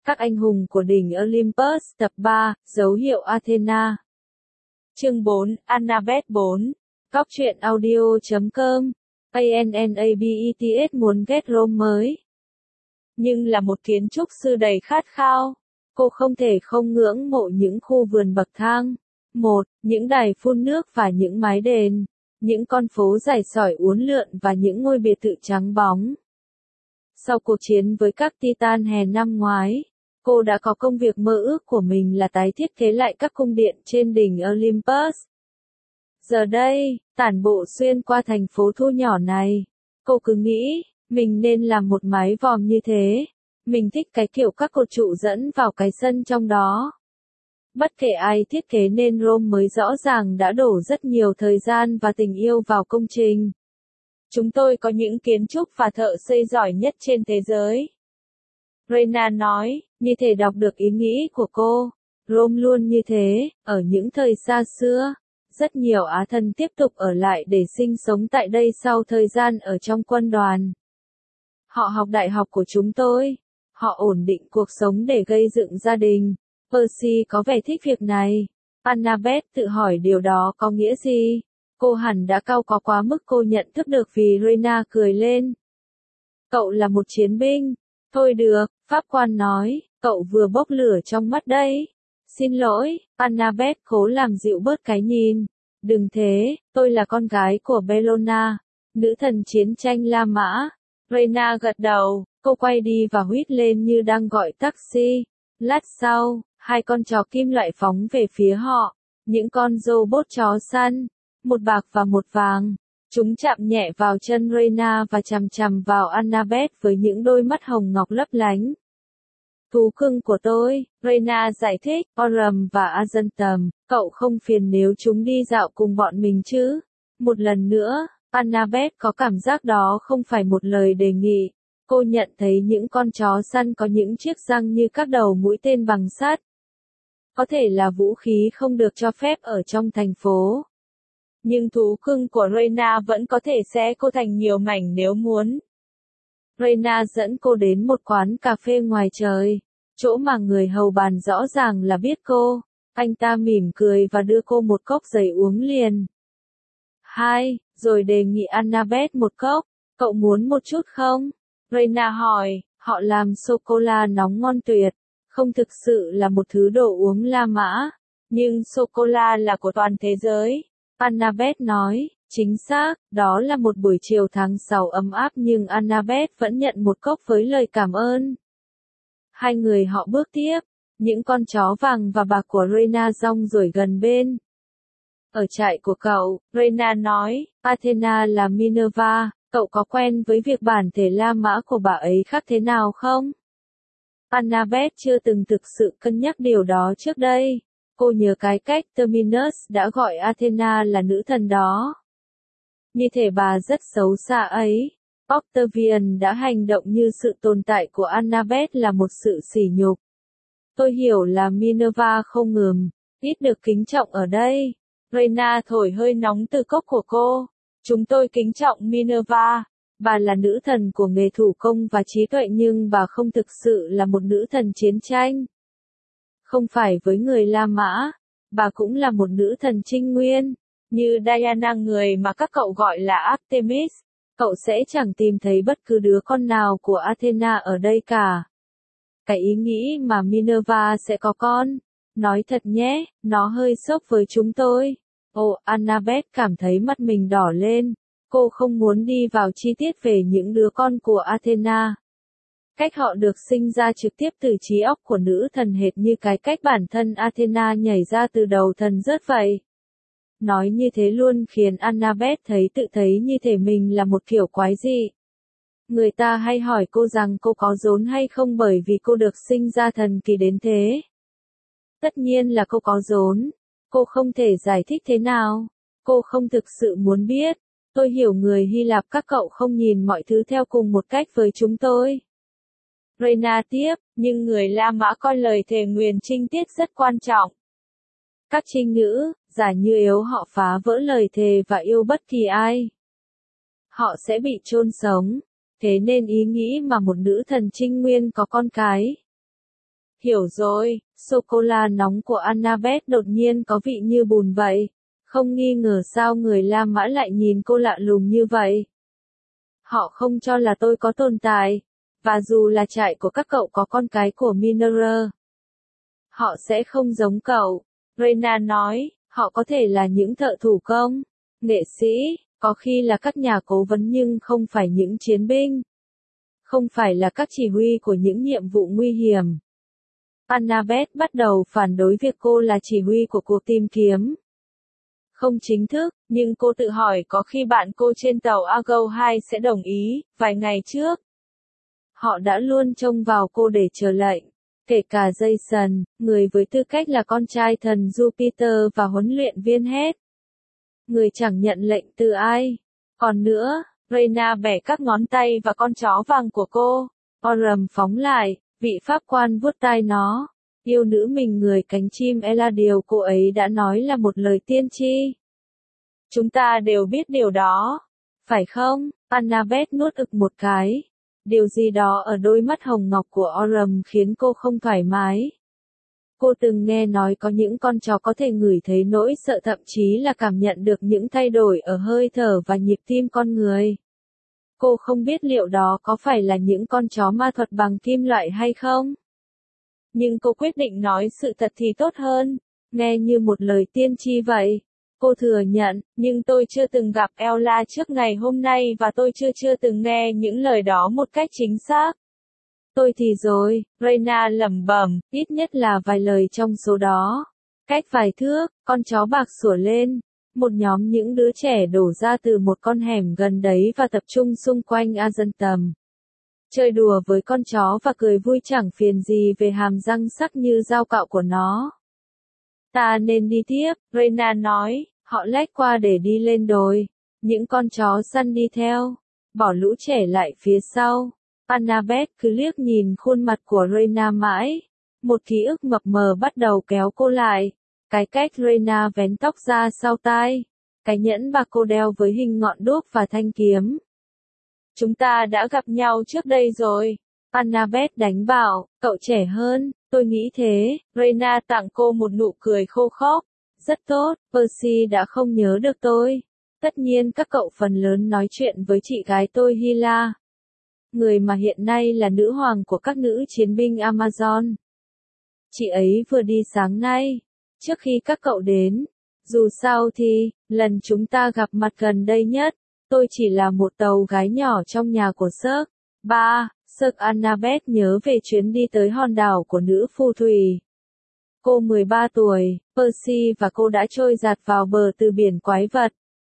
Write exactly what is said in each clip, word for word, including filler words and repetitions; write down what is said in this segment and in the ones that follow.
Các anh hùng của đỉnh Olympus tập ba, dấu hiệu Athena. Chương bốn, Annabeth bốn. Cóc truyện audio chấm com. Annabeth muốn ghét Rome mới. Nhưng là một kiến trúc sư đầy khát khao, cô không thể không ngưỡng mộ những khu vườn bậc thang. Một, những đài phun nước và những mái đền, những con phố rải sỏi uốn lượn và những ngôi biệt thự trắng bóng. Sau cuộc chiến với các Titan hè năm ngoái, cô đã có công việc mơ ước của mình là tái thiết kế lại các cung điện trên đỉnh Olympus. Giờ đây, tản bộ xuyên qua thành phố thu nhỏ này, cô cứ nghĩ, mình nên làm một mái vòm như thế. Mình thích cái kiểu các cột trụ dẫn vào cái sân trong đó. Bất kể ai thiết kế nên Rome mới rõ ràng đã đổ rất nhiều thời gian và tình yêu vào công trình. Chúng tôi có những kiến trúc và thợ xây giỏi nhất trên thế giới. Reyna nói, như thể đọc được ý nghĩ của cô. Rome luôn như thế, ở những thời xa xưa. Rất nhiều Á thần tiếp tục ở lại để sinh sống tại đây sau thời gian ở trong quân đoàn. Họ học đại học của chúng tôi. Họ ổn định cuộc sống để gây dựng gia đình. Percy có vẻ thích việc này. Annabeth tự hỏi điều đó có nghĩa gì. Cô hẳn đã cau có quá mức cô nhận thức được vì Reyna cười lên. Cậu là một chiến binh. Thôi được, pháp quan nói, cậu vừa bốc lửa trong mắt đấy. Xin lỗi, Annabeth cố làm dịu bớt cái nhìn. Đừng thế, tôi là con gái của Bellona, nữ thần chiến tranh La Mã. Reyna gật đầu, cô quay đi và huýt lên như đang gọi taxi. Lát sau, hai con chó kim loại phóng về phía họ, những con robot chó săn, một bạc và một vàng. Chúng chạm nhẹ vào chân Reyna và chằm chằm vào Annabeth với những đôi mắt hồng ngọc lấp lánh. Thú cưng của tôi, Reyna giải thích, Oram và Azentum, cậu không phiền nếu chúng đi dạo cùng bọn mình chứ? Một lần nữa, Annabeth có cảm giác đó không phải một lời đề nghị. Cô nhận thấy những con chó săn có những chiếc răng như các đầu mũi tên bằng sắt. Có thể là vũ khí không được cho phép ở trong thành phố. Nhưng thú cưng của Reyna vẫn có thể xé cô thành nhiều mảnh nếu muốn. Reyna dẫn cô đến một quán cà phê ngoài trời, chỗ mà người hầu bàn rõ ràng là biết cô. Anh ta mỉm cười và đưa cô một cốc giấy uống liền. Hai, rồi đề nghị Annabeth một cốc. Cậu muốn một chút không? Reyna hỏi, họ làm sô-cô-la nóng ngon tuyệt. Không thực sự là một thứ đồ uống La Mã, nhưng sô-cô-la là của toàn thế giới. Annabeth nói, chính xác, đó là một buổi chiều tháng sáu ấm áp nhưng Annabeth vẫn nhận một cốc với lời cảm ơn. Hai người họ bước tiếp, những con chó vàng và bạc của Reyna rong ruổi gần bên. Ở trại của cậu, Reyna nói, Athena là Minerva, cậu có quen với việc bản thể La Mã của bà ấy khác thế nào không? Annabeth chưa từng thực sự cân nhắc điều đó trước đây. Cô nhớ cái cách Terminus đã gọi Athena là nữ thần đó. Như thể bà rất xấu xa ấy. Octavian đã hành động như sự tồn tại của Annabeth là một sự sỉ nhục. Tôi hiểu là Minerva không ngừng, ít được kính trọng ở đây. Reyna thổi hơi nóng từ cốc của cô. Chúng tôi kính trọng Minerva. Bà là nữ thần của nghề thủ công và trí tuệ nhưng bà không thực sự là một nữ thần chiến tranh. Không phải với người La Mã, bà cũng là một nữ thần trinh nguyên, như Diana người mà các cậu gọi là Artemis. Cậu sẽ chẳng tìm thấy bất cứ đứa con nào của Athena ở đây cả. Cái ý nghĩ mà Minerva sẽ có con, nói thật nhé, nó hơi sốc với chúng tôi. Ồ, Annabeth cảm thấy mắt mình đỏ lên. Cô không muốn đi vào chi tiết về những đứa con của Athena. Cách họ được sinh ra trực tiếp từ trí óc của nữ thần hệt như cái cách bản thân Athena nhảy ra từ đầu thần rớt vậy. Nói như thế luôn khiến Annabeth thấy tự thấy như thể mình là một kiểu quái dị. Người ta hay hỏi cô rằng cô có rốn hay không bởi vì cô được sinh ra thần kỳ đến thế. Tất nhiên là cô có rốn. Cô không thể giải thích thế nào. Cô không thực sự muốn biết. Tôi hiểu người Hy Lạp các cậu không nhìn mọi thứ theo cùng một cách với chúng tôi. Reyna tiếp, nhưng người La Mã coi lời thề nguyền trinh tiết rất quan trọng. Các trinh nữ, giả như nếu họ phá vỡ lời thề và yêu bất kỳ ai, họ sẽ bị chôn sống. Thế nên ý nghĩ mà một nữ thần trinh nguyên có con cái Hiểu rồi, sô-cô-la nóng của Annabeth đột nhiên có vị như bùn vậy. Không nghi ngờ sao người La Mã lại nhìn cô lạ lùng như vậy. Họ không cho là tôi có tồn tại. Và dù là trại của các cậu có con cái của Minerva, họ sẽ không giống cậu. Reyna nói, họ có thể là những thợ thủ công, nghệ sĩ, có khi là các nhà cố vấn nhưng không phải những chiến binh. Không phải là các chỉ huy của những nhiệm vụ nguy hiểm. Annabeth bắt đầu phản đối việc cô là chỉ huy của cuộc tìm kiếm. Không chính thức, nhưng cô tự hỏi có khi bạn cô trên tàu Argo hai sẽ đồng ý, vài ngày trước. Họ đã luôn trông vào cô để chờ lệnh. Kể cả Jason, người với tư cách là con trai thần Jupiter và huấn luyện viên hết. Người chẳng nhận lệnh từ ai. Còn nữa, Reyna bẻ các ngón tay và con chó vàng của cô. Orem phóng lại, vị pháp quan vuốt tai nó. Yêu nữ mình người cánh chim e là điều cô ấy đã nói là một lời tiên tri. Chúng ta đều biết điều đó. Phải không? Annabeth nuốt ực một cái. Điều gì đó ở đôi mắt hồng ngọc của Orem khiến cô không thoải mái. Cô từng nghe nói có những con chó có thể ngửi thấy nỗi sợ, thậm chí là cảm nhận được những thay đổi ở hơi thở và nhịp tim con người. Cô không biết liệu đó có phải là những con chó ma thuật bằng kim loại hay không. Nhưng cô quyết định nói sự thật thì tốt hơn, nghe như một lời tiên tri vậy. Cô thừa nhận, nhưng tôi chưa từng gặp Ella trước ngày hôm nay và tôi chưa chưa từng nghe những lời đó một cách chính xác. Tôi thì rồi, Reyna lẩm bẩm, ít nhất là vài lời trong số đó. Cách vài thước, con chó bạc sủa lên. Một nhóm những đứa trẻ đổ ra từ một con hẻm gần đấy và tập trung xung quanh Azentem. Chơi đùa với con chó và cười vui chẳng phiền gì về hàm răng sắc như dao cạo của nó. Ta nên đi tiếp, Reyna nói, họ lách qua để đi lên đồi. Những con chó săn đi theo, bỏ lũ trẻ lại phía sau. Annabeth cứ liếc nhìn khuôn mặt của Reyna mãi. Một ký ức mập mờ bắt đầu kéo cô lại. Cái cách Reyna vén tóc ra sau tai. Cái nhẫn bạc cô đeo với hình ngọn đuốc và thanh kiếm. Chúng ta đã gặp nhau trước đây rồi. Annabeth đánh bảo, cậu trẻ hơn, tôi nghĩ thế. Reyna tặng cô một nụ cười khô khốc. Rất tốt, Percy đã không nhớ được tôi. Tất nhiên các cậu phần lớn nói chuyện với chị gái tôi Hila. Người mà hiện nay là nữ hoàng của các nữ chiến binh Amazon. Chị ấy vừa đi sáng nay, trước khi các cậu đến. Dù sao thì, lần chúng ta gặp mặt gần đây nhất, tôi chỉ là một tàu gái nhỏ trong nhà của Cirque. Ba, Cirque Annabeth nhớ về chuyến đi tới hòn đảo của nữ phù thủy. Cô mười ba tuổi, Percy và cô đã trôi dạt vào bờ từ biển quái vật.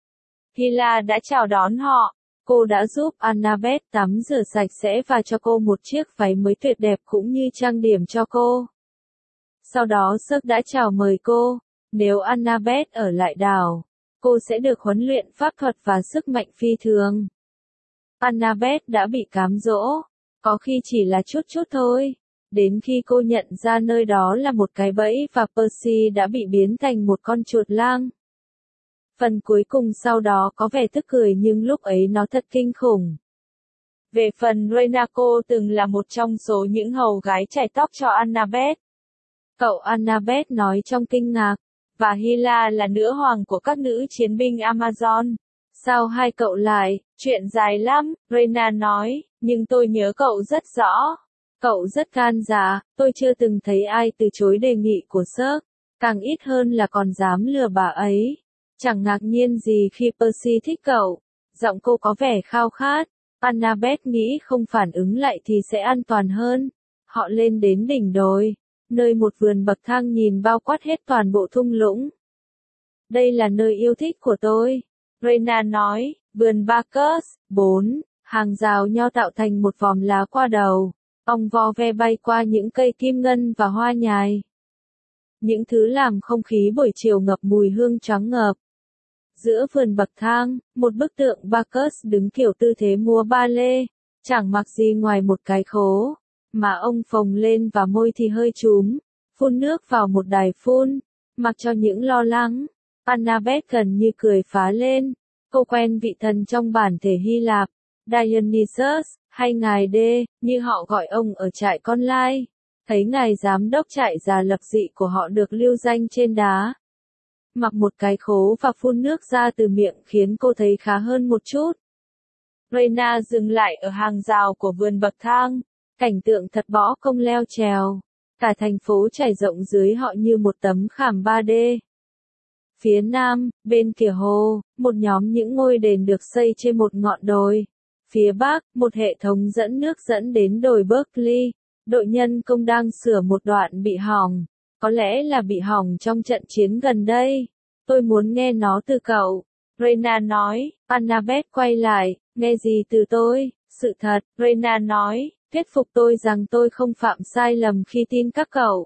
Hila đã chào đón họ. Cô đã giúp Annabeth tắm rửa sạch sẽ và cho cô một chiếc váy mới tuyệt đẹp cũng như trang điểm cho cô. Sau đó Cirque đã chào mời cô, nếu Annabeth ở lại đảo, cô sẽ được huấn luyện pháp thuật và sức mạnh phi thường. Annabeth đã bị cám dỗ, có khi chỉ là chút chút thôi, đến khi cô nhận ra nơi đó là một cái bẫy và Percy đã bị biến thành một con chuột lang. Phần cuối cùng sau đó có vẻ tức cười nhưng lúc ấy nó thật kinh khủng. Về phần Reyna, cô từng là một trong số những hầu gái chải tóc cho Annabeth. Cậu Annabeth nói trong kinh ngạc, và Hila là nữ hoàng của các nữ chiến binh Amazon. Sao hai cậu lại, chuyện dài lắm, Reyna nói, nhưng tôi nhớ cậu rất rõ. Cậu rất gan dạ, tôi chưa từng thấy ai từ chối đề nghị của Cirque, càng ít hơn là còn dám lừa bà ấy. Chẳng ngạc nhiên gì khi Percy thích cậu. Giọng cô có vẻ khao khát. Annabeth nghĩ không phản ứng lại thì sẽ an toàn hơn. Họ lên đến đỉnh đồi, nơi một vườn bậc thang nhìn bao quát hết toàn bộ thung lũng. Đây là nơi yêu thích của tôi, Reyna nói, vườn Bacchus. Bốn, hàng rào nho tạo thành một vòm lá qua đầu. Ong vo ve bay qua những cây kim ngân và hoa nhài. Những thứ làm không khí buổi chiều ngập mùi hương choáng ngợp. Giữa vườn bậc thang, một bức tượng Bacchus đứng kiểu tư thế múa ba lê, chẳng mặc gì ngoài một cái khố, mà ông phồng lên và môi thì hơi chúm, phun nước vào một đài phun, mặc cho những lo lắng. Annabeth gần như cười phá lên, cô quen vị thần trong bản thể Hy Lạp, Dionysus, hay ngài D, như họ gọi ông ở trại con lai. thấy ngài giám đốc trại già lập dị của họ được lưu danh trên đá. Mặc một cái khố và phun nước ra từ miệng khiến cô thấy khá hơn một chút. Reyna dừng lại ở hàng rào của vườn bậc thang, cảnh tượng thật bỏ công leo trèo. Cả thành phố trải rộng dưới họ như một tấm khảm ba D. Phía nam, bên kia hồ, một nhóm những ngôi đền được xây trên một ngọn đồi. Phía bắc, một hệ thống dẫn nước dẫn đến đồi Berkeley. Đội nhân công đang sửa một đoạn bị hỏng. Có lẽ là bị hỏng trong trận chiến gần đây. Tôi muốn nghe nó từ cậu. Reyna nói. Annabeth quay lại. Nghe gì từ tôi? Sự thật, Reyna nói. Thuyết phục tôi rằng tôi không phạm sai lầm khi tin các cậu.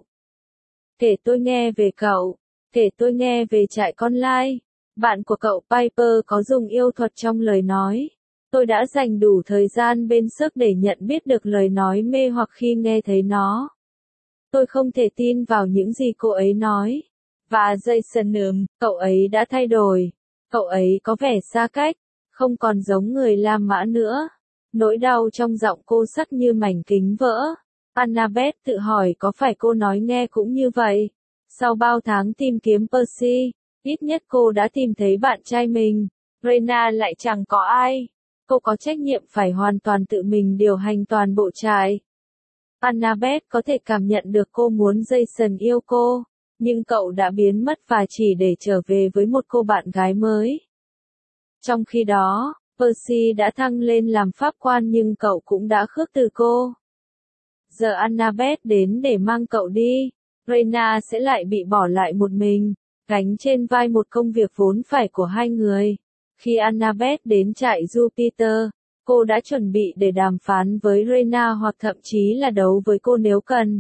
Kể tôi nghe về cậu. Kể tôi nghe về trại con lai. Bạn của cậu Piper có dùng yêu thuật trong lời nói. Tôi đã dành đủ thời gian bên sức để nhận biết được lời nói mê hoặc khi nghe thấy nó. Tôi không thể tin vào những gì cô ấy nói. Và Jason ừm, cậu ấy đã thay đổi. Cậu ấy có vẻ xa cách, không còn giống người La Mã nữa. Nỗi đau trong giọng cô sắc như mảnh kính vỡ. Annabeth tự hỏi có phải cô nói nghe cũng như vậy. Sau bao tháng tìm kiếm Percy, ít nhất cô đã tìm thấy bạn trai mình. Reyna lại chẳng có ai. Cô có trách nhiệm phải hoàn toàn tự mình điều hành toàn bộ trại. Annabeth có thể cảm nhận được cô muốn Jason yêu cô, nhưng cậu đã biến mất và chỉ để trở về với một cô bạn gái mới. Trong khi đó, Percy đã thăng lên làm pháp quan nhưng cậu cũng đã khước từ cô. Giờ Annabeth đến để mang cậu đi, Reyna sẽ lại bị bỏ lại một mình, gánh trên vai một công việc vốn phải của hai người. Khi Annabeth đến trại Jupiter, cô đã chuẩn bị để đàm phán với Reyna hoặc thậm chí là đấu với cô nếu cần.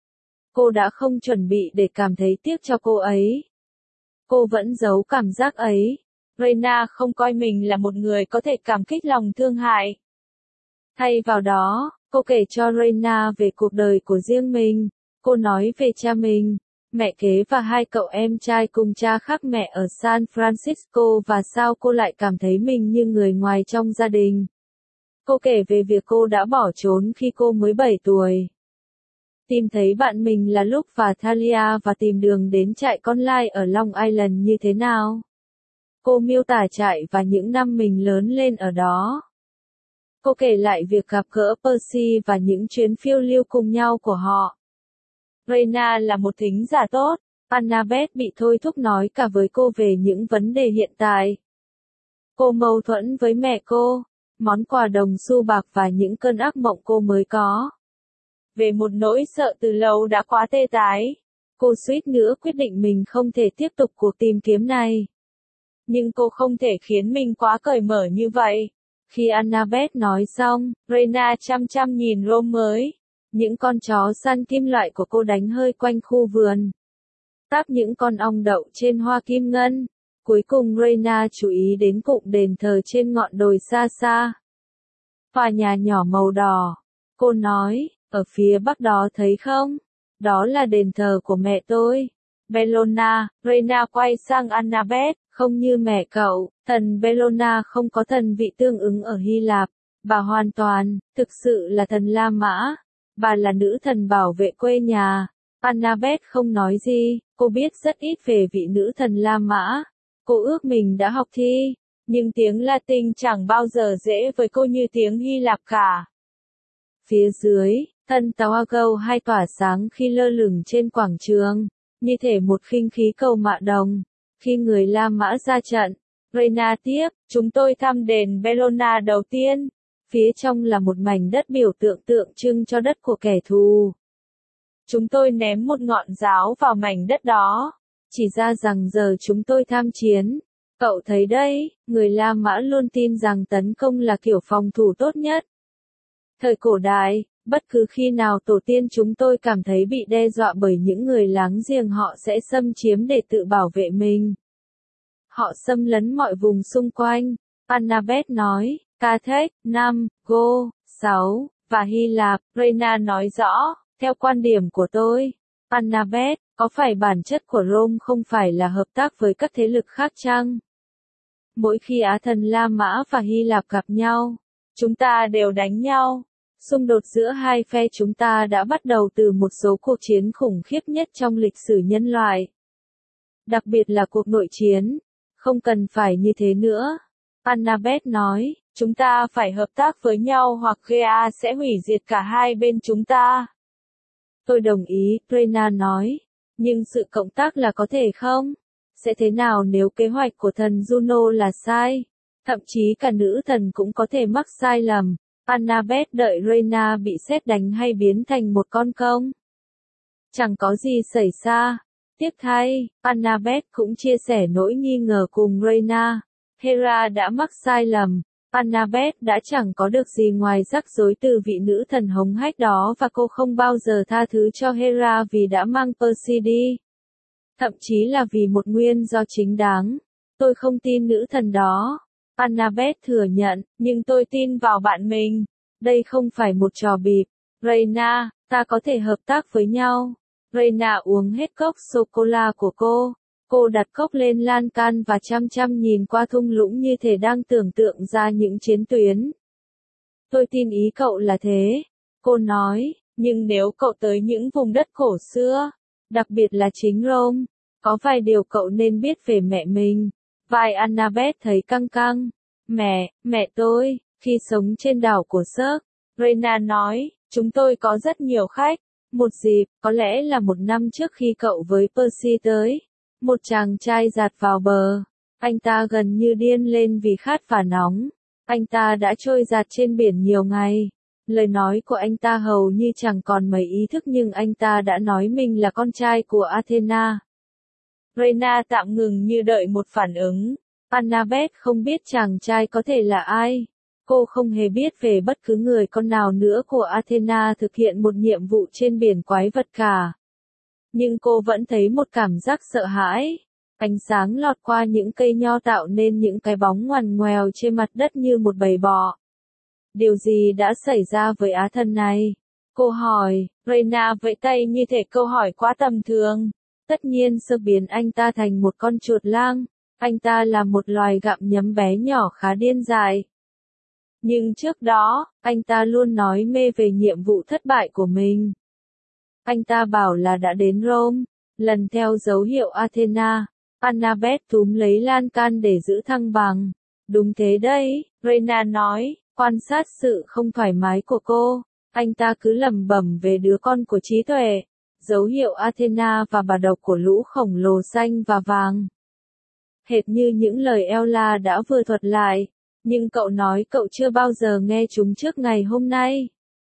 Cô đã không chuẩn bị để cảm thấy tiếc cho cô ấy. Cô vẫn giấu cảm giác ấy. Reyna không coi mình là một người có thể cảm kích lòng thương hại. Thay vào đó, cô kể cho Reyna về cuộc đời của riêng mình. Cô nói về cha mình, mẹ kế và hai cậu em trai cùng cha khác mẹ ở San Francisco và sao cô lại cảm thấy mình như người ngoài trong gia đình. Cô kể về việc cô đã bỏ trốn khi cô mới bảy tuổi. Tìm thấy bạn mình là Luke và Thalia và tìm đường đến trại con lai ở Long Island như thế nào. Cô miêu tả trại và những năm mình lớn lên ở đó. Cô kể lại việc gặp gỡ Percy và những chuyến phiêu lưu cùng nhau của họ. Reyna là một thính giả tốt. Annabeth bị thôi thúc nói cả với cô về những vấn đề hiện tại. Cô mâu thuẫn với mẹ cô, món quà đồng xu bạc và những cơn ác mộng cô mới có. Về một nỗi sợ từ lâu đã quá tê tái. Cô suýt nữa quyết định mình không thể tiếp tục cuộc tìm kiếm này. Nhưng cô không thể khiến mình quá cởi mở như vậy. Khi Annabeth nói xong, Reyna chăm chăm nhìn Rome mới. Những con chó săn kim loại của cô đánh hơi quanh khu vườn. Táp những con ong đậu trên hoa kim ngân. Cuối cùng Reyna chú ý đến cụm đền thờ trên ngọn đồi xa xa. Tòa nhà nhỏ màu đỏ. Cô nói, ở phía bắc đó thấy không? Đó là đền thờ của mẹ tôi. Bellona. Reyna quay sang Annabeth, không như mẹ cậu, thần Bellona không có thần vị tương ứng ở Hy Lạp. Bà hoàn toàn, thực sự là thần La Mã. Bà là nữ thần bảo vệ quê nhà. Annabeth không nói gì, cô biết rất ít về vị nữ thần La Mã. Cô ước mình đã học thi, nhưng tiếng Latin chẳng bao giờ dễ với cô như tiếng Hy Lạp cả. Phía dưới, thân Tower hai tỏa sáng khi lơ lửng trên quảng trường, như thể một khinh khí cầu mạ đồng. Khi người La Mã ra trận, Reyna tiếp, chúng tôi thăm đền Bellona đầu tiên. Phía trong là một mảnh đất biểu tượng tượng trưng cho đất của kẻ thù. Chúng tôi ném một ngọn giáo vào mảnh đất đó, chỉ ra rằng giờ chúng tôi tham chiến. Cậu thấy đấy, người La Mã luôn tin rằng tấn công là kiểu phòng thủ tốt nhất. Thời cổ đại, bất cứ khi nào tổ tiên chúng tôi cảm thấy bị đe dọa bởi những người láng giềng họ sẽ xâm chiếm để tự bảo vệ mình. Họ xâm lấn mọi vùng xung quanh, Annabeth nói, Carthage, năm, Go, sáu, và Hy Lạp, Reyna nói rõ, theo quan điểm của tôi, Annabeth, có phải bản chất của Rome không phải là hợp tác với các thế lực khác chăng? Mỗi khi Á thần La Mã và Hy Lạp gặp nhau, chúng ta đều đánh nhau. Xung đột giữa hai phe chúng ta đã bắt đầu từ một số cuộc chiến khủng khiếp nhất trong lịch sử nhân loại. Đặc biệt là cuộc nội chiến. Không cần phải như thế nữa. Annabeth nói, chúng ta phải hợp tác với nhau hoặc Gea sẽ hủy diệt cả hai bên chúng ta. Tôi đồng ý, Reyna nói. Nhưng sự cộng tác là có thể không? Sẽ thế nào nếu kế hoạch của thần Juno là sai? Thậm chí cả nữ thần cũng có thể mắc sai lầm. Annabeth đợi Reyna bị sét đánh hay biến thành một con công. Chẳng có gì xảy ra. Tiếc thay, Annabeth cũng chia sẻ nỗi nghi ngờ cùng Reyna. Hera đã mắc sai lầm. Annabeth đã chẳng có được gì ngoài rắc rối từ vị nữ thần hống hách đó và cô không bao giờ tha thứ cho Hera vì đã mang Percy đi. Thậm chí là vì một nguyên do chính đáng. Tôi không tin nữ thần đó. Annabeth thừa nhận, nhưng tôi tin vào bạn mình. Đây không phải một trò bịp. Reyna, ta có thể hợp tác với nhau. Reyna uống hết cốc sô-cô-la của cô. Cô đặt cốc lên lan can và chăm chăm nhìn qua thung lũng như thể đang tưởng tượng ra những chiến tuyến. Tôi tin ý cậu là thế. Cô nói, nhưng nếu cậu tới những vùng đất cổ xưa, đặc biệt là chính Rome, có vài điều cậu nên biết về mẹ mình. Vai Annabeth thấy căng căng. Mẹ, mẹ tôi, khi sống trên đảo của Circe, Reyna nói, chúng tôi có rất nhiều khách. Một dịp, có lẽ là một năm trước khi cậu với Percy tới, một chàng trai dạt vào bờ. Anh ta gần như điên lên vì khát và nóng. Anh ta đã trôi dạt trên biển nhiều ngày. Lời nói của anh ta hầu như chẳng còn mấy ý thức nhưng anh ta đã nói mình là con trai của Athena. Reyna tạm ngừng như đợi một phản ứng. Annabeth không biết chàng trai có thể là ai. Cô không hề biết về bất cứ người con nào nữa của Athena thực hiện một nhiệm vụ trên biển quái vật cả. Nhưng cô vẫn thấy một cảm giác sợ hãi. Ánh sáng lọt qua những cây nho tạo nên những cái bóng ngoằn ngoèo trên mặt đất như một bầy bọ. Điều gì đã xảy ra với á thần này? Cô hỏi, Reyna vẫy tay như thể câu hỏi quá tầm thường. Tất nhiên sơ biến anh ta thành một con chuột lang. Anh ta là một loài gặm nhấm bé nhỏ khá điên dại. Nhưng trước đó, anh ta luôn nói mê về nhiệm vụ thất bại của mình. Anh ta bảo là đã đến Rome, lần theo dấu hiệu Athena. Annabeth túm lấy lan can để giữ thăng bằng. Đúng thế đấy, Reyna nói, quan sát sự không thoải mái của cô. Anh ta cứ lẩm bẩm về đứa con của trí tuệ. Dấu hiệu Athena và bà độc của lũ khổng lồ xanh và vàng. Hệt như những lời Ella đã vừa thuật lại. Nhưng cậu nói cậu chưa bao giờ nghe chúng trước ngày hôm nay.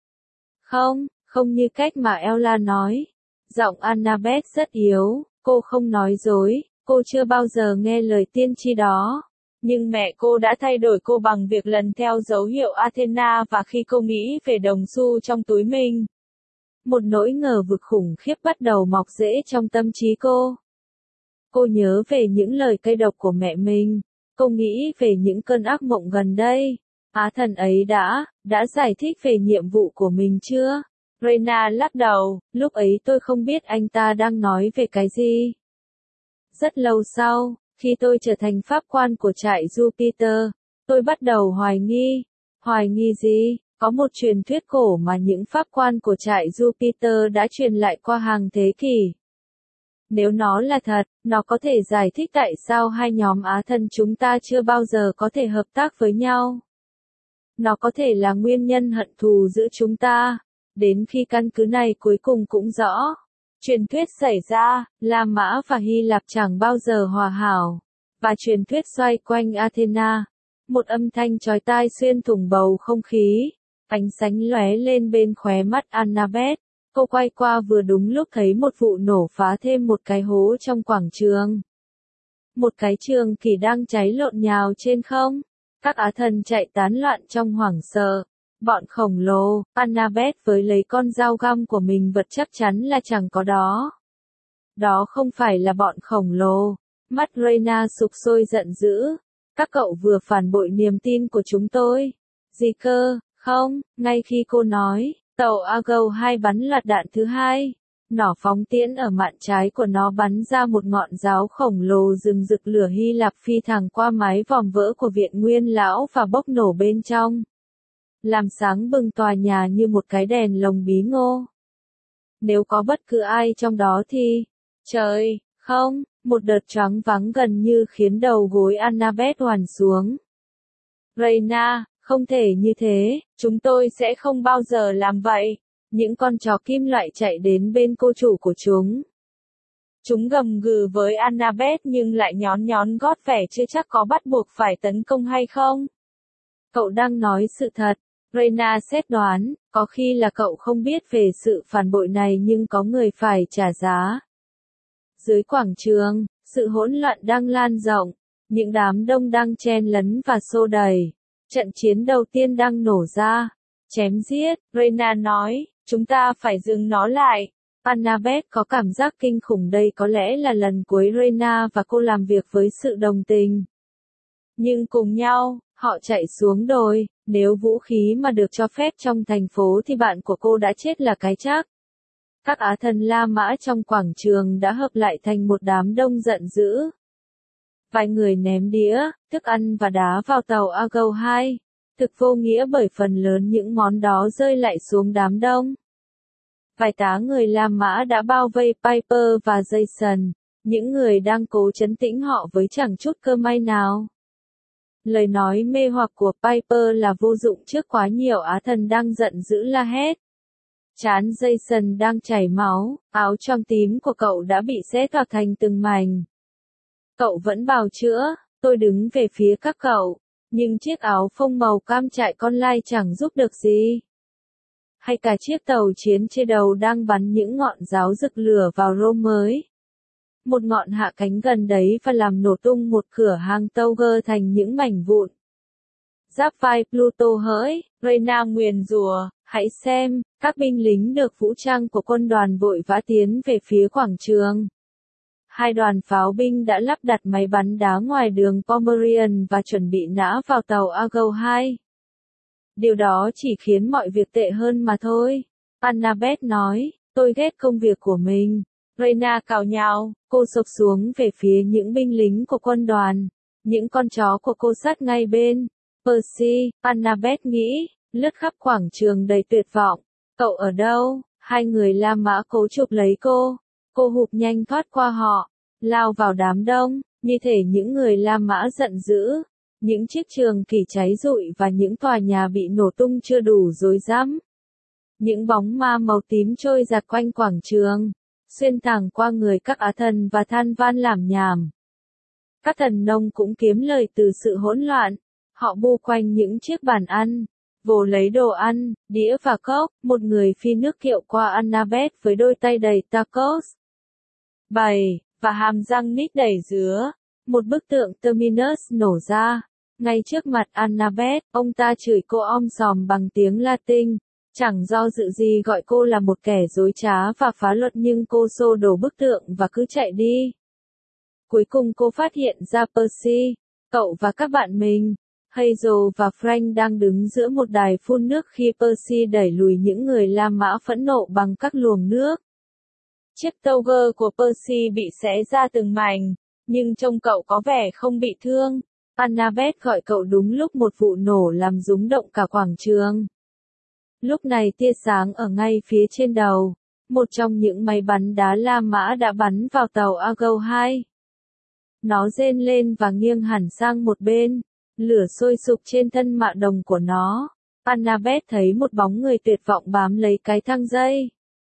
Không, không như cách mà Ella nói. Giọng Annabeth rất yếu, cô không nói dối, cô chưa bao giờ nghe lời tiên tri đó. Nhưng mẹ cô đã thay đổi cô bằng việc lần theo dấu hiệu Athena và khi cô nghĩ về đồng xu trong túi mình. Một nỗi ngờ vực khủng khiếp bắt đầu mọc rễ trong tâm trí cô. Cô nhớ về những lời cay độc của mẹ mình. Cô nghĩ về những cơn ác mộng gần đây. Á thần ấy đã, đã giải thích về nhiệm vụ của mình chưa? Reyna lắc đầu, lúc ấy tôi không biết anh ta đang nói về cái gì. Rất lâu sau, khi tôi trở thành pháp quan của trại Jupiter, tôi bắt đầu hoài nghi. Hoài nghi gì? Có một truyền thuyết cổ mà những pháp quan của trại Jupiter đã truyền lại qua hàng thế kỷ. Nếu nó là thật, nó có thể giải thích tại sao hai nhóm á thần chúng ta chưa bao giờ có thể hợp tác với nhau. Nó có thể là nguyên nhân hận thù giữa chúng ta. Đến khi căn cứ này cuối cùng cũng rõ. Truyền thuyết xảy ra, La Mã và Hy Lạp chẳng bao giờ hòa hảo. Và truyền thuyết xoay quanh Athena. Một âm thanh chói tai xuyên thủng bầu không khí. Ánh sáng lóe lên bên khóe mắt Annabeth. Cô quay qua vừa đúng lúc thấy một vụ nổ phá thêm một cái hố trong quảng trường. Một cái trường kỳ đang cháy lộn nhào trên không. Các á thần chạy tán loạn trong hoảng sợ. Bọn khổng lồ, Annabeth với lấy con dao găm của mình vật chắc chắn là chẳng có đó. Đó không phải là bọn khổng lồ. Mắt Reyna sục sôi giận dữ. Các cậu vừa phản bội niềm tin của chúng tôi. Gì cơ, không, ngay khi cô nói. Tàu Argo hai bắn loạt đạn thứ hai. Nỏ phóng tiễn ở mạn trái của nó bắn ra một ngọn giáo khổng lồ rừng rực lửa Hy Lạp phi thẳng qua mái vòm vỡ của viện Nguyên Lão và bốc nổ bên trong. làm sáng bừng tòa nhà như một cái đèn lồng bí ngô. Nếu có bất cứ ai trong đó thì, trời, không, một đợt choáng váng gần như khiến đầu gối Annabeth hoàn xuống. Reyna, không thể như thế, chúng tôi sẽ không bao giờ làm vậy. Những con chó kim loại chạy đến bên cô chủ của chúng. Chúng gầm gừ với Annabeth nhưng lại nhón nhón gót vẻ chưa chắc có bắt buộc phải tấn công hay không. Cậu đang nói sự thật. Reyna xét đoán, có khi là cậu không biết về sự phản bội này nhưng có người phải trả giá. Dưới quảng trường, sự hỗn loạn đang lan rộng, những đám đông đang chen lấn và xô đẩy. Trận chiến đầu tiên đang nổ ra. Chém giết, Reyna nói, chúng ta phải dừng nó lại. Annabeth có cảm giác kinh khủng, đây có lẽ là lần cuối Reyna và cô làm việc với sự đồng tình. Nhưng cùng nhau, họ chạy xuống đồi, nếu vũ khí mà được cho phép trong thành phố thì bạn của cô đã chết là cái chắc. Các á thần La Mã trong quảng trường đã hợp lại thành một đám đông giận dữ. Vài người ném đĩa, thức ăn và đá vào tàu Argo hai. Thực vô nghĩa bởi phần lớn những món đó rơi lại xuống đám đông. Vài tá người La Mã đã bao vây Piper và Jason, những người đang cố trấn tĩnh họ với chẳng chút cơ may nào. Lời nói mê hoặc của Piper là vô dụng trước quá nhiều á thần đang giận dữ la hét. Trán Jason đang chảy máu, áo choàng tím của cậu đã bị xé toạc thành từng mảnh. Cậu vẫn bào chữa, tôi đứng về phía các cậu, nhưng chiếc áo phông màu cam trại con lai chẳng giúp được gì. Hay cả chiếc tàu chiến trên đầu đang bắn những ngọn giáo rực lửa vào Rome mới. Một ngọn hạ cánh gần đấy và làm nổ tung một cửa hang Tauger thành những mảnh vụn. Giáp vai Pluto hỡi, Reyna nguyền rủa, hãy xem, các binh lính được vũ trang của quân đoàn vội vã tiến về phía quảng trường. Hai đoàn pháo binh đã lắp đặt máy bắn đá ngoài đường Pomerian và chuẩn bị nã vào tàu Argo hai. Điều đó chỉ khiến mọi việc tệ hơn mà thôi. Annabeth nói, tôi ghét công việc của mình. Reyna cào nhào, cô sộc xuống về phía những binh lính của quân đoàn. Những con chó của cô sát ngay bên. Percy, Annabeth nghĩ, lướt khắp quảng trường đầy tuyệt vọng. Cậu ở đâu? Hai người La Mã cố chụp lấy cô. Cô hụp nhanh thoát qua họ, lao vào đám đông, như thể những người La Mã giận dữ. Những chiếc trường kỷ cháy rụi và những tòa nhà bị nổ tung chưa đủ rối rắm. Những bóng ma màu tím trôi giạt quanh quảng trường, xuyên thẳng qua người các á thần và than van làm nhảm. Các thần nông cũng kiếm lời từ sự hỗn loạn. Họ bu quanh những chiếc bàn ăn, vồ lấy đồ ăn, đĩa và cốc. Một người phi nước kiệu qua Annabeth với đôi tay đầy tacos, bày, và hàm răng nít đầy dứa. Một bức tượng Terminus nổ ra. Ngay trước mặt Annabeth, ông ta chửi cô om sòm bằng tiếng Latin. Chẳng do dự gì gọi cô là một kẻ dối trá và phá luật nhưng cô xô đổ bức tượng và cứ chạy đi. Cuối cùng cô phát hiện ra Percy, cậu và các bạn mình, Hazel và Frank đang đứng giữa một đài phun nước khi Percy đẩy lùi những người La Mã phẫn nộ bằng các luồng nước. Chiếc Tauger của Percy bị xé ra từng mảnh, nhưng trông cậu có vẻ không bị thương. Annabeth gọi cậu đúng lúc một vụ nổ làm rúng động cả quảng trường. Lúc này tia sáng ở ngay phía trên đầu, một trong những máy bắn đá La Mã đã bắn vào tàu Argo hai. Nó rên lên và nghiêng hẳn sang một bên, lửa sôi sục trên thân mạ đồng của nó. Annabeth thấy một bóng người tuyệt vọng bám lấy cái thang dây.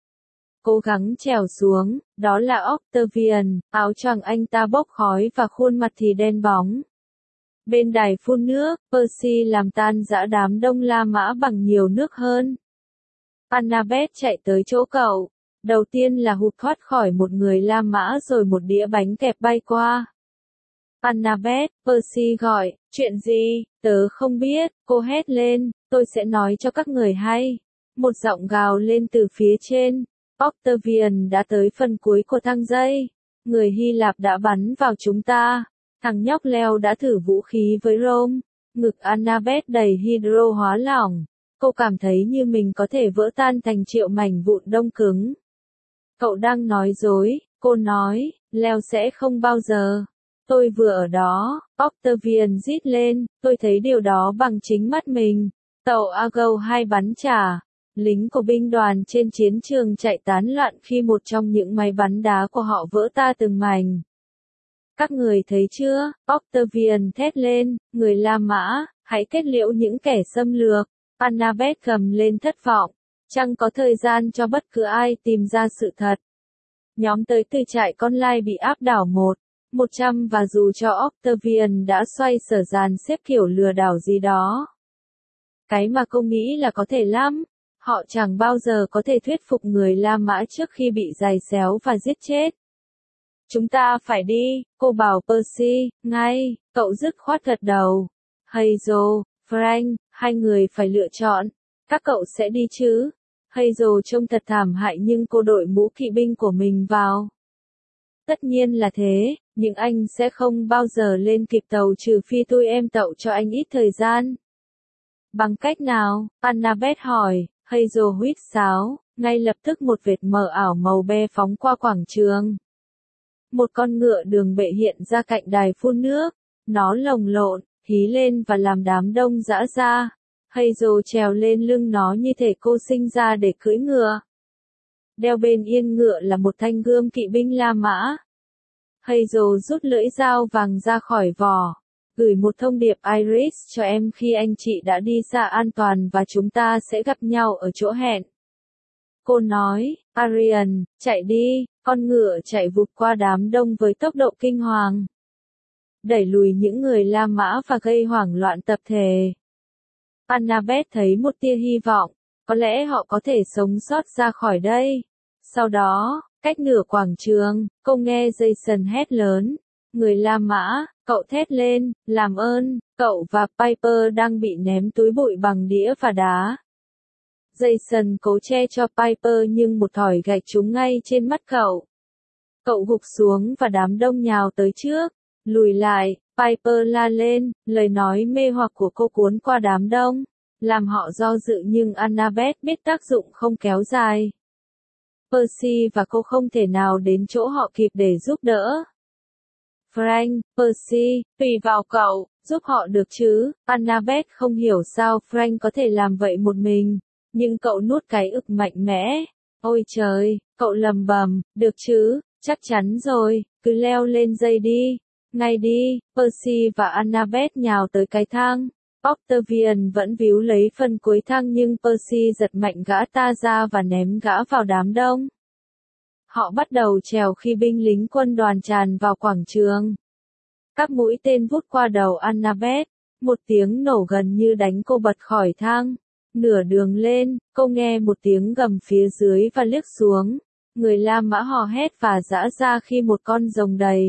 Cố gắng trèo xuống, đó là Octavian, áo choàng anh ta bốc khói và khuôn mặt thì đen bóng. Bên đài phun nước, Percy làm tan rã đám đông La Mã bằng nhiều nước hơn. Annabeth chạy tới chỗ cậu. Đầu tiên là hụt thoát khỏi một người La Mã rồi một đĩa bánh kẹp bay qua. Annabeth, Percy gọi, chuyện gì, tớ không biết, cô hét lên, tôi sẽ nói cho các người hay. Một giọng gào lên từ phía trên. Octavian đã tới phần cuối của thang dây. Người Hy Lạp đã bắn vào chúng ta. Thằng nhóc leo đã thử vũ khí với Rome. Ngực Annabeth đầy hydro hóa lỏng. Cô cảm thấy như mình có thể vỡ tan thành triệu mảnh vụn đông cứng. Cậu đang nói dối, cô nói, leo sẽ không bao giờ. Tôi vừa ở đó, Octavian rít lên, tôi thấy điều đó bằng chính mắt mình. Tàu Argo hai bắn trả. Lính của binh đoàn trên chiến trường chạy tán loạn khi một trong những máy bắn đá của họ vỡ ta từng mảnh. Các người thấy chưa? Octavian thét lên, người La Mã, hãy kết liễu những kẻ xâm lược. Annabeth gầm lên thất vọng. Chẳng có thời gian cho bất cứ ai tìm ra sự thật. Nhóm tới từ trại con lai bị áp đảo một, một trăm và dù cho Octavian đã xoay sở dàn xếp kiểu lừa đảo gì đó. Cái mà cô nghĩ là có thể lắm. Họ chẳng bao giờ có thể thuyết phục người La Mã trước khi bị giày xéo và giết chết. Chúng ta phải đi, cô bảo Percy, ngay, cậu dứt khoát gật đầu. Hazel, Frank, hai người phải lựa chọn. Các cậu sẽ đi chứ? Hazel trông thật thảm hại nhưng cô đội mũ kỵ binh của mình vào. Tất nhiên là thế, nhưng anh sẽ không bao giờ lên kịp tàu trừ phi tôi em tậu cho anh ít thời gian. Bằng cách nào? Annabeth hỏi. Hazel huýt sáo, ngay lập tức một vệt mờ ảo màu be phóng qua quảng trường. Một con ngựa đường bệ hiện ra cạnh đài phun nước, nó lồng lộn, hí lên và làm đám đông giã ra. Hazel trèo lên lưng nó như thể cô sinh ra để cưỡi ngựa. Đeo bên yên ngựa là một thanh gươm kỵ binh La Mã. Hazel rút lưỡi dao vàng ra khỏi vỏ. Gửi một thông điệp Iris cho em khi anh chị đã đi xa an toàn và chúng ta sẽ gặp nhau ở chỗ hẹn. Cô nói, Arian, chạy đi, con ngựa chạy vụt qua đám đông với tốc độ kinh hoàng. Đẩy lùi những người La Mã và gây hoảng loạn tập thể. Annabeth thấy một tia hy vọng, có lẽ họ có thể sống sót ra khỏi đây. Sau đó, cách nửa quảng trường, cô nghe Jason hét lớn. Người La Mã, cậu thét lên, làm ơn, cậu và Piper đang bị ném túi bụi bằng đĩa và đá. Jason cố che cho Piper nhưng một thỏi gạch trúng ngay trên mắt cậu. Cậu gục xuống và đám đông nhào tới trước, lùi lại, Piper la lên, lời nói mê hoặc của cô cuốn qua đám đông, làm họ do dự nhưng Annabeth biết tác dụng không kéo dài. Percy và cô không thể nào đến chỗ họ kịp để giúp đỡ. Frank, Percy, tùy vào cậu, giúp họ được chứ? Annabeth không hiểu sao Frank có thể làm vậy một mình, nhưng cậu nuốt cái ực mạnh mẽ. Ôi trời, cậu lầm bầm, được chứ, chắc chắn rồi, cứ leo lên dây đi, ngay đi. Percy và Annabeth nhào tới cái thang. Octavian vẫn víu lấy phần cuối thang nhưng Percy giật mạnh gã ta ra và ném gã vào đám đông. Họ bắt đầu trèo khi binh lính quân đoàn tràn vào quảng trường. Các mũi tên vút qua đầu Annabeth, một tiếng nổ gần như đánh cô bật khỏi thang. Nửa đường lên, cô nghe một tiếng gầm phía dưới và liếc xuống. Người La Mã hò hét và giã ra khi một con rồng đầy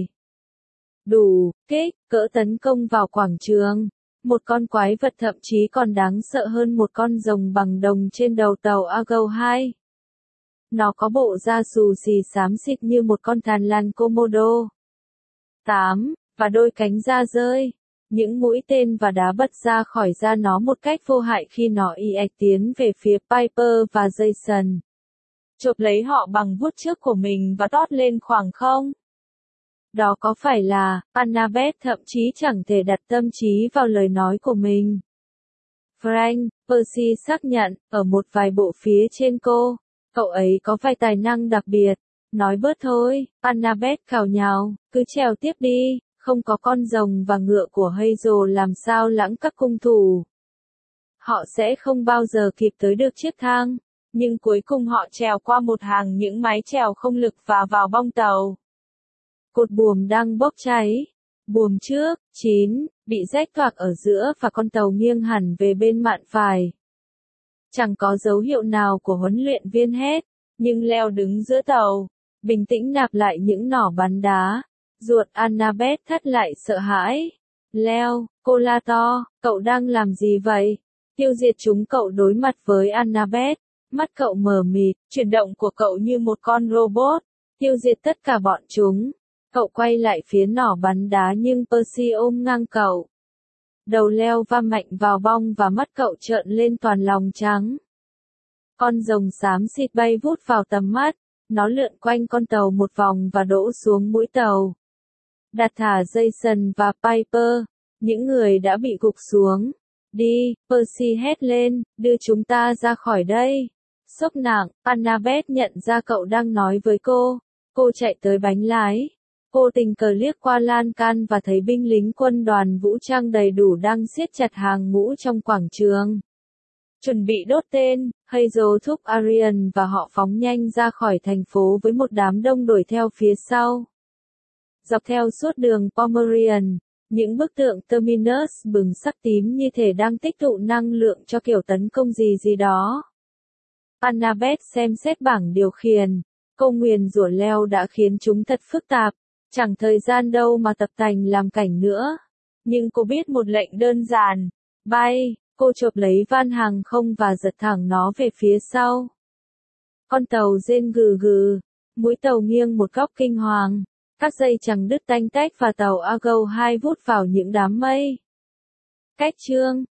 đủ kích cỡ tấn công vào quảng trường. Một con quái vật thậm chí còn đáng sợ hơn một con rồng bằng đồng trên đầu tàu Argo hai. Nó có bộ da xù xì xám xịt như một con thằn lằn Komodo. tám. Và đôi cánh da rơi. Những mũi tên và đá bật ra khỏi da nó một cách vô hại khi nó ì ạch tiến về phía Piper và Jason. Chộp lấy họ bằng vuốt trước của mình và tót lên khoảng không. Đó có phải là, Annabeth thậm chí chẳng thể đặt tâm trí vào lời nói của mình. Frank, Percy xác nhận, ở một vài bộ phía trên cô, cậu ấy có vài tài năng đặc biệt. Nói bớt thôi, Annabeth cào nhào, cứ trèo tiếp đi, không có con rồng và ngựa của Hazel làm sao lãng các cung thủ. Họ sẽ không bao giờ kịp tới được chiếc thang, nhưng cuối cùng họ trèo qua một hàng những mái chèo không lực và vào bong tàu. Cột buồm đang bốc cháy. Buồm trước, chín, bị rách toạc ở giữa và con tàu nghiêng hẳn về bên mạn phải. Chẳng có dấu hiệu nào của huấn luyện viên hết, nhưng Leo đứng giữa tàu, bình tĩnh nạp lại những nỏ bắn đá. Ruột Annabeth thắt lại sợ hãi. Leo, cô la to, cậu đang làm gì vậy? Tiêu diệt chúng. Cậu đối mặt với Annabeth, mắt cậu mờ mịt, chuyển động của cậu như một con robot. Tiêu diệt tất cả bọn chúng. Cậu quay lại phía nỏ bắn đá nhưng Percy ôm ngang cậu. Đầu Leo va mạnh vào bong và mắt cậu trợn lên toàn lòng trắng. Con rồng xám xịt bay vút vào tầm mắt, nó lượn quanh con tàu một vòng và đổ xuống mũi tàu. Đặt thả Jason và Piper, những người đã bị gục xuống. Đi, Percy hét lên, đưa chúng ta ra khỏi đây. Sốc nặng, Annabeth nhận ra cậu đang nói với cô. Cô chạy tới bánh lái. Cô tình cờ liếc qua lan can và thấy binh lính quân đoàn vũ trang đầy đủ đang siết chặt hàng ngũ trong quảng trường. Chuẩn bị đốt tên, Hazel thúc Arian và họ phóng nhanh ra khỏi thành phố với một đám đông đuổi theo phía sau. Dọc theo suốt đường Pomerian, những bức tượng Terminus bừng sắc tím như thể đang tích tụ năng lượng cho kiểu tấn công gì gì đó. Annabeth xem xét bảng điều khiển. Câu nguyền rủa leo đã khiến chúng thật phức tạp. Chẳng thời gian đâu mà tập tành làm cảnh nữa. Nhưng cô biết một lệnh đơn giản. Bay, cô chộp lấy van hàng không và giật thẳng nó về phía sau. Con tàu rên gừ gừ. Mũi tàu nghiêng một góc kinh hoàng. Các dây chẳng đứt tanh tách và tàu Argo hai vút vào những đám mây. Cách chương